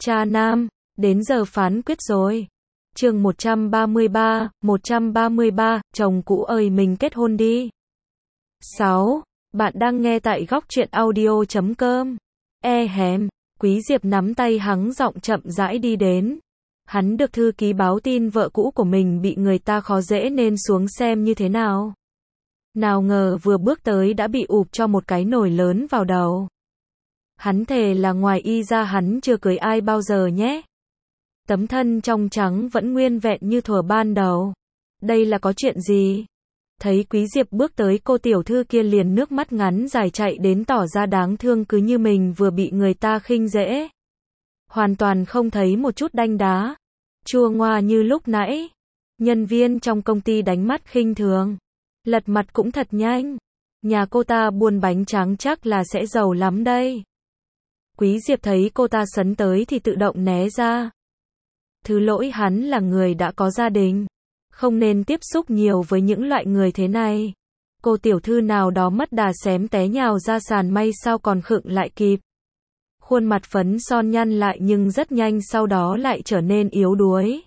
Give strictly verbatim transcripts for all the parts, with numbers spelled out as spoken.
Cha nam, đến giờ phán quyết rồi. Chương một trăm ba mươi ba, một trăm ba mươi ba, chồng cũ ơi mình kết hôn đi. sáu. Bạn đang nghe tại góc truyện audio chấm com. E hèm, Quý Diệp nắm tay hắng giọng chậm rãi đi đến. Hắn được thư ký báo tin vợ cũ của mình bị người ta khó dễ nên xuống xem như thế nào. Nào ngờ vừa bước tới đã bị ụp cho một cái nồi lớn vào đầu. Hắn thề là ngoài y ra hắn chưa cưới ai bao giờ nhé. Tấm thân trong trắng vẫn nguyên vẹn như thuở ban đầu. Đây là có chuyện gì? Thấy Quý Diệp bước tới, cô tiểu thư kia liền nước mắt ngắn dài chạy đến tỏ ra đáng thương, cứ như mình vừa bị người ta khinh dễ. Hoàn toàn không thấy một chút đanh đá, chua ngoa như lúc nãy. Nhân viên trong công ty đánh mắt khinh thường. Lật mặt cũng thật nhanh. Nhà cô ta buôn bánh tráng chắc là sẽ giàu lắm đây. Quý Diệp thấy cô ta sấn tới thì tự động né ra. Thứ lỗi hắn là người đã có gia đình, không nên tiếp xúc nhiều với những loại người thế này. Cô tiểu thư nào đó mất đà xém té nhào ra sàn, may sao còn khựng lại kịp. Khuôn mặt phấn son nhăn lại nhưng rất nhanh sau đó lại trở nên yếu đuối.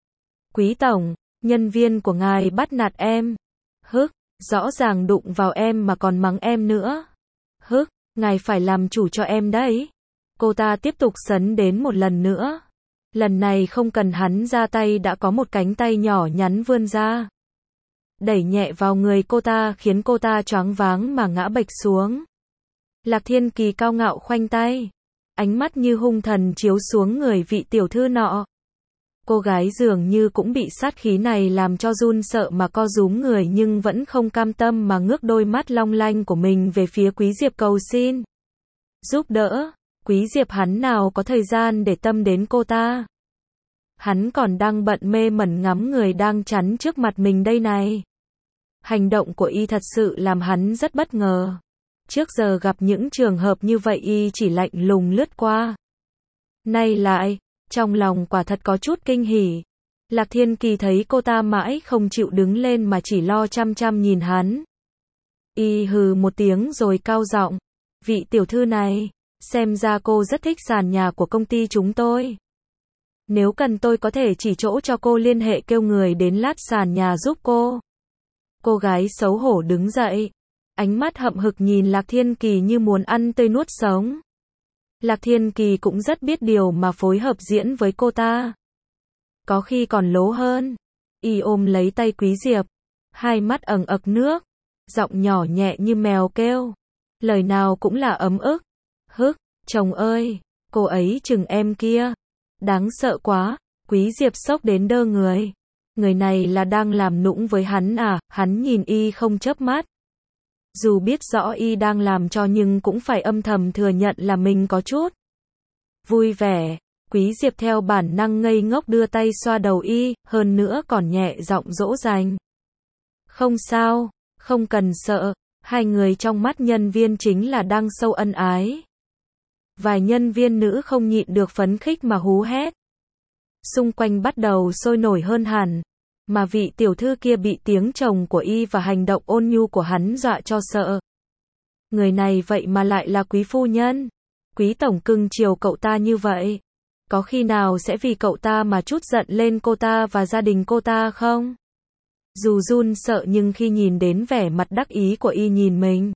Quý tổng, nhân viên của ngài bắt nạt em. Hức, rõ ràng đụng vào em mà còn mắng em nữa. Hức, ngài phải làm chủ cho em đấy. Cô ta tiếp tục sấn đến một lần nữa. Lần này không cần hắn ra tay đã có một cánh tay nhỏ nhắn vươn ra. Đẩy nhẹ vào người cô ta khiến cô ta choáng váng mà ngã bệch xuống. Lạc Thiên Kỳ cao ngạo khoanh tay. Ánh mắt như hung thần chiếu xuống người vị tiểu thư nọ. Cô gái dường như cũng bị sát khí này làm cho run sợ mà co rúm người, nhưng vẫn không cam tâm mà ngước đôi mắt long lanh của mình về phía Quý Diệp cầu xin giúp đỡ. Quý Diệp hắn nào có thời gian để tâm đến cô ta. Hắn còn đang bận mê mẩn ngắm người đang chắn trước mặt mình đây này. Hành động của y thật sự làm hắn rất bất ngờ. Trước giờ gặp những trường hợp như vậy y chỉ lạnh lùng lướt qua. Nay lại, trong lòng quả thật có chút kinh hỉ. Lạc Thiên Kỳ thấy cô ta mãi không chịu đứng lên mà chỉ lo chăm chăm nhìn hắn. Y hừ một tiếng rồi cao giọng. Vị tiểu thư này, xem ra cô rất thích sàn nhà của công ty chúng tôi. Nếu cần tôi có thể chỉ chỗ cho cô, liên hệ kêu người đến lát sàn nhà giúp cô. Cô gái xấu hổ đứng dậy. Ánh mắt hậm hực nhìn Lạc Thiên Kỳ như muốn ăn tươi nuốt sống. Lạc Thiên Kỳ cũng rất biết điều mà phối hợp diễn với cô ta. Có khi còn lố hơn. Y ôm lấy tay Quý Diệp. Hai mắt ẩn ực nước. Giọng nhỏ nhẹ như mèo kêu. Lời nào cũng là ấm ức. Hức, chồng ơi, cô ấy chừng em kia. Đáng sợ quá. Quý Diệp sốc đến đơ người. Người này là đang làm nũng với hắn à? Hắn nhìn y không chớp mắt. Dù biết rõ y đang làm cho nhưng cũng phải âm thầm thừa nhận là mình có chút vui vẻ. Quý Diệp theo bản năng ngây ngốc đưa tay xoa đầu y, hơn nữa còn nhẹ giọng dỗ dành. Không sao, không cần sợ. Hai người trong mắt nhân viên chính là đang sâu ân ái. Vài nhân viên nữ không nhịn được phấn khích mà hú hét. Xung quanh bắt đầu sôi nổi hơn hẳn. Mà vị tiểu thư kia bị tiếng chồng của y và hành động ôn nhu của hắn dọa cho sợ. Người này vậy mà lại là quý phu nhân. Quý tổng cưng chiều cậu ta như vậy. Có khi nào sẽ vì cậu ta mà chút giận lên cô ta và gia đình cô ta không? Dù run sợ nhưng khi nhìn đến vẻ mặt đắc ý của y nhìn mình,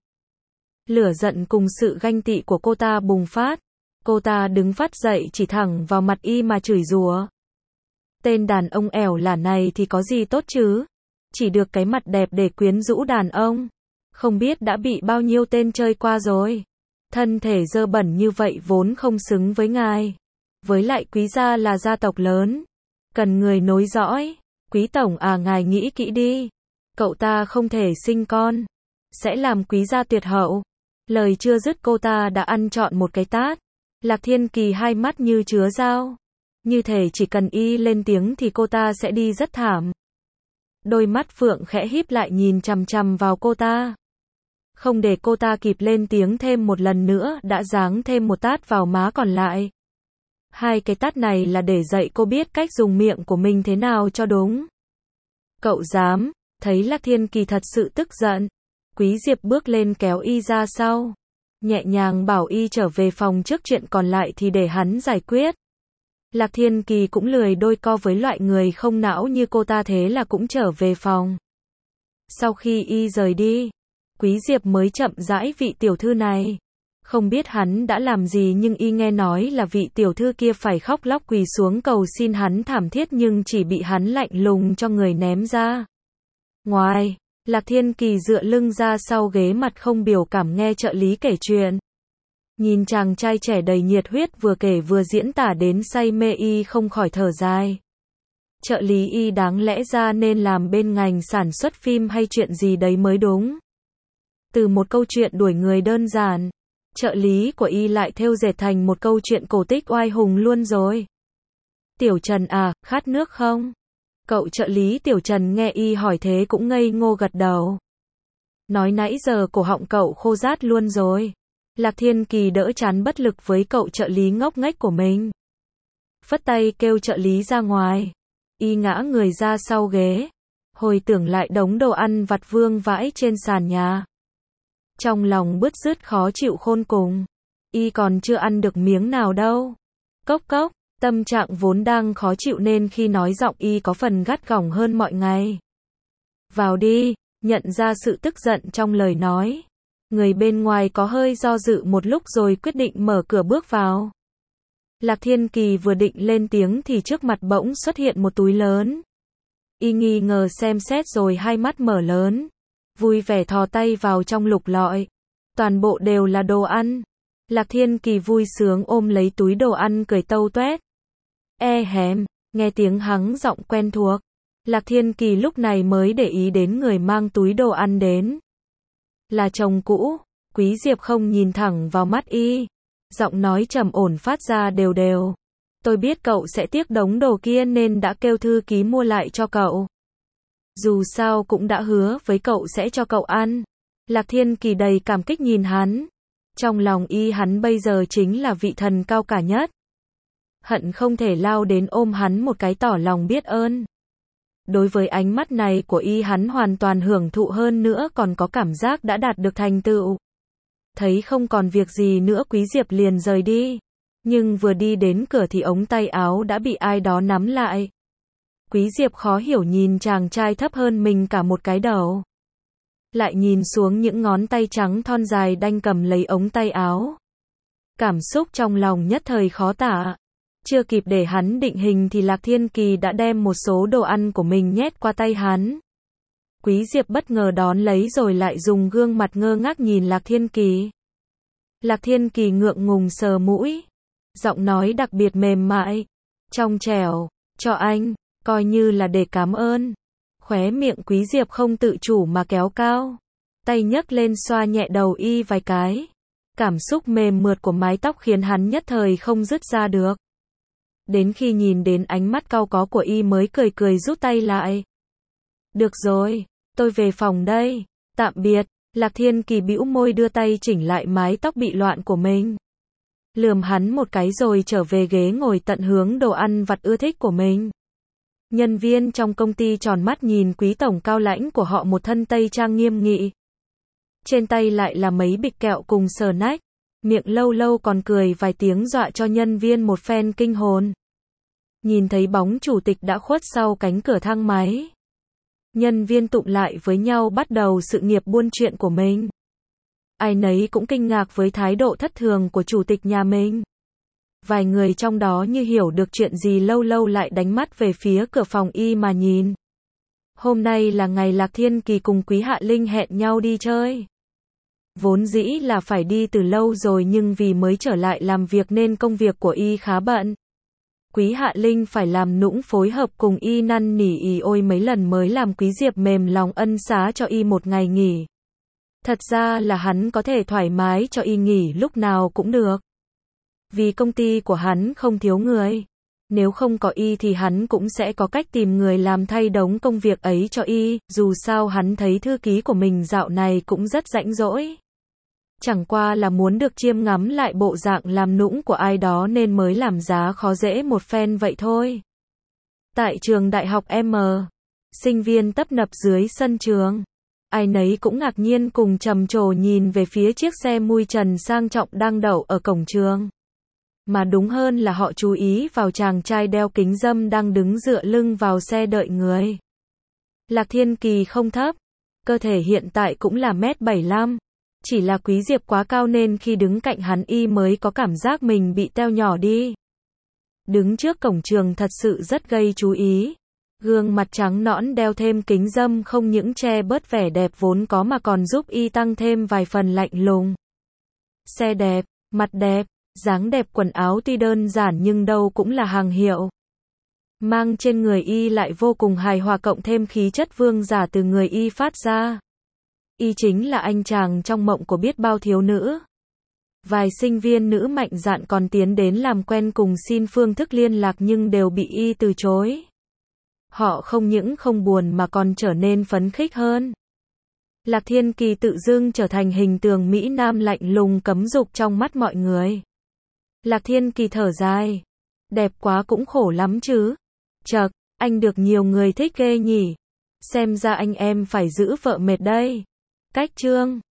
lửa giận cùng sự ganh tị của cô ta bùng phát. Cô ta đứng phát dậy chỉ thẳng vào mặt y mà chửi rủa. Tên đàn ông ẻo lả này thì có gì tốt chứ? Chỉ được cái mặt đẹp để quyến rũ đàn ông. Không biết đã bị bao nhiêu tên chơi qua rồi. Thân thể dơ bẩn như vậy vốn không xứng với ngài. Với lại Quý gia là gia tộc lớn, cần người nối dõi. Quý tổng à, ngài nghĩ kỹ đi. Cậu ta không thể sinh con, sẽ làm Quý gia tuyệt hậu. Lời chưa dứt cô ta đã ăn trọn một cái tát. Lạc Thiên Kỳ hai mắt như chứa dao. Như thể chỉ cần y lên tiếng thì cô ta sẽ đi rất thảm. Đôi mắt phượng khẽ híp lại nhìn chằm chằm vào cô ta. Không để cô ta kịp lên tiếng thêm một lần nữa đã giáng thêm một tát vào má còn lại. Hai cái tát này là để dạy cô biết cách dùng miệng của mình thế nào cho đúng. Cậu dám? Thấy Lạc Thiên Kỳ thật sự tức giận, Quý Diệp bước lên kéo y ra sau. Nhẹ nhàng bảo y trở về phòng trước, chuyện còn lại thì để hắn giải quyết. Lạc Thiên Kỳ cũng lười đôi co với loại người không não như cô ta, thế là cũng trở về phòng. Sau khi y rời đi, Quý Diệp mới chậm rãi vị tiểu thư này. Không biết hắn đã làm gì nhưng y nghe nói là vị tiểu thư kia phải khóc lóc quỳ xuống cầu xin hắn thảm thiết nhưng chỉ bị hắn lạnh lùng cho người ném ra. Ngoài, Lạc Thiên Kỳ dựa lưng ra sau ghế mặt không biểu cảm nghe trợ lý kể chuyện. Nhìn chàng trai trẻ đầy nhiệt huyết vừa kể vừa diễn tả đến say mê y không khỏi thở dài. Trợ lý y đáng lẽ ra nên làm bên ngành sản xuất phim hay chuyện gì đấy mới đúng. Từ một câu chuyện đuổi người đơn giản, trợ lý của y lại thêu dệt thành một câu chuyện cổ tích oai hùng luôn rồi. Tiểu Trần à, khát nước không? Cậu trợ lý Tiểu Trần nghe y hỏi thế cũng ngây ngô gật đầu. Nói nãy giờ cổ họng cậu khô rát luôn rồi. Lạc Thiên Kỳ đỡ chán bất lực với cậu trợ lý ngốc nghếch của mình. Phất tay kêu trợ lý ra ngoài. Y ngã người ra sau ghế. Hồi tưởng lại đống đồ ăn vặt vương vãi trên sàn nhà. Trong lòng bứt rứt khó chịu khôn cùng. Y còn chưa ăn được miếng nào đâu. Cốc cốc, tâm trạng vốn đang khó chịu nên khi nói giọng y có phần gắt gỏng hơn mọi ngày. Vào đi, nhận ra sự tức giận trong lời nói. Người bên ngoài có hơi do dự một lúc rồi quyết định mở cửa bước vào. Lạc Thiên Kỳ vừa định lên tiếng thì trước mặt bỗng xuất hiện một túi lớn. Y nghi ngờ xem xét rồi hai mắt mở lớn. Vui vẻ thò tay vào trong lục lọi. Toàn bộ đều là đồ ăn. Lạc Thiên Kỳ vui sướng ôm lấy túi đồ ăn cười tâu tuét. E hèm, nghe tiếng hắng giọng quen thuộc. Lạc Thiên Kỳ lúc này mới để ý đến người mang túi đồ ăn đến. Là chồng cũ. Quý Diệp không nhìn thẳng vào mắt y. Giọng nói trầm ổn phát ra đều đều. Tôi biết cậu sẽ tiếc đống đồ kia nên đã kêu thư ký mua lại cho cậu. Dù sao cũng đã hứa với cậu sẽ cho cậu ăn. Lạc Thiên Kỳ đầy cảm kích nhìn hắn. Trong lòng y hắn bây giờ chính là vị thần cao cả nhất. Hận không thể lao đến ôm hắn một cái tỏ lòng biết ơn. Đối với ánh mắt này của y hắn hoàn toàn hưởng thụ hơn nữa còn có cảm giác đã đạt được thành tựu. Thấy không còn việc gì nữa Quý Diệp liền rời đi. Nhưng vừa đi đến cửa thì ống tay áo đã bị ai đó nắm lại. Quý Diệp khó hiểu nhìn chàng trai thấp hơn mình cả một cái đầu. Lại nhìn xuống những ngón tay trắng thon dài đanh cầm lấy ống tay áo. Cảm xúc trong lòng nhất thời khó tả. Chưa kịp để hắn định hình thì Lạc Thiên Kỳ đã đem một số đồ ăn của mình nhét qua tay hắn. Quý Diệp bất ngờ đón lấy rồi lại dùng gương mặt ngơ ngác nhìn Lạc Thiên Kỳ. Lạc Thiên Kỳ ngượng ngùng sờ mũi. Giọng nói đặc biệt mềm mại. Trong trẻo, cho anh, coi như là để cảm ơn. Khóe miệng Quý Diệp không tự chủ mà kéo cao. Tay nhấc lên xoa nhẹ đầu y vài cái. Cảm xúc mềm mượt của mái tóc khiến hắn nhất thời không dứt ra được. Đến khi nhìn đến ánh mắt cau có của y mới cười cười rút tay lại. Được rồi, tôi về phòng đây. Tạm biệt. Lạc Thiên Kỳ bĩu môi đưa tay chỉnh lại mái tóc bị loạn của mình. Lườm hắn một cái rồi trở về ghế ngồi tận hướng đồ ăn vặt ưa thích của mình. Nhân viên trong công ty tròn mắt nhìn quý tổng cao lãnh của họ một thân tây trang nghiêm nghị. Trên tay lại là mấy bịch kẹo cùng sờ nách. Miệng lâu lâu còn cười vài tiếng dọa cho nhân viên một phen kinh hồn. Nhìn thấy bóng chủ tịch đã khuất sau cánh cửa thang máy. Nhân viên tụng lại với nhau bắt đầu sự nghiệp buôn chuyện của mình. Ai nấy cũng kinh ngạc với thái độ thất thường của chủ tịch nhà mình. Vài người trong đó như hiểu được chuyện gì lâu lâu lại đánh mắt về phía cửa phòng y mà nhìn. Hôm nay là ngày Lạc Thiên Kỳ cùng Quý Hạ Linh hẹn nhau đi chơi. Vốn dĩ là phải đi từ lâu rồi nhưng vì mới trở lại làm việc nên công việc của y khá bận. Quý Hạ Linh phải làm nũng phối hợp cùng y năn nỉ y ôi mấy lần mới làm Quý Diệp mềm lòng ân xá cho y một ngày nghỉ. Thật ra là hắn có thể thoải mái cho y nghỉ lúc nào cũng được. Vì công ty của hắn không thiếu người. Nếu không có y thì hắn cũng sẽ có cách tìm người làm thay đống công việc ấy cho y, dù sao hắn thấy thư ký của mình dạo này cũng rất rãnh rỗi. Chẳng qua là muốn được chiêm ngắm lại bộ dạng làm nũng của ai đó nên mới làm giá khó dễ một phen vậy thôi. Tại trường đại học M, sinh viên tấp nập dưới sân trường. Ai nấy cũng ngạc nhiên cùng trầm trồ nhìn về phía chiếc xe mui trần sang trọng đang đậu ở cổng trường. mà đúng hơn là họ chú ý vào chàng trai đeo kính râm đang đứng dựa lưng vào xe đợi người. Lạc Thiên Kỳ không thấp, cơ thể hiện tại cũng là mét bảy mươi lăm, chỉ là Quý Diệp quá cao nên khi đứng cạnh hắn y mới có cảm giác mình bị teo nhỏ đi. Đứng trước cổng trường thật sự rất gây chú ý. Gương mặt trắng nõn đeo thêm kính râm không những che bớt vẻ đẹp vốn có mà còn giúp y tăng thêm vài phần lạnh lùng. Xe đẹp, mặt đẹp, dáng đẹp, quần áo tuy đơn giản nhưng đâu cũng là hàng hiệu. Mang trên người y lại vô cùng hài hòa, cộng thêm khí chất vương giả từ người y phát ra. Y chính là anh chàng trong mộng của biết bao thiếu nữ. Vài sinh viên nữ mạnh dạn còn tiến đến làm quen cùng xin phương thức liên lạc nhưng đều bị y từ chối. Họ không những không buồn mà còn trở nên phấn khích hơn. Lạc Thiên Kỳ tự dưng trở thành hình tượng mỹ nam lạnh lùng cấm dục trong mắt mọi người. Lạc Thiên Kỳ thở dài. Đẹp quá cũng khổ lắm chứ. Chậc, anh được nhiều người thích ghê nhỉ. Xem ra anh em phải giữ vợ mệt đây. Cách chương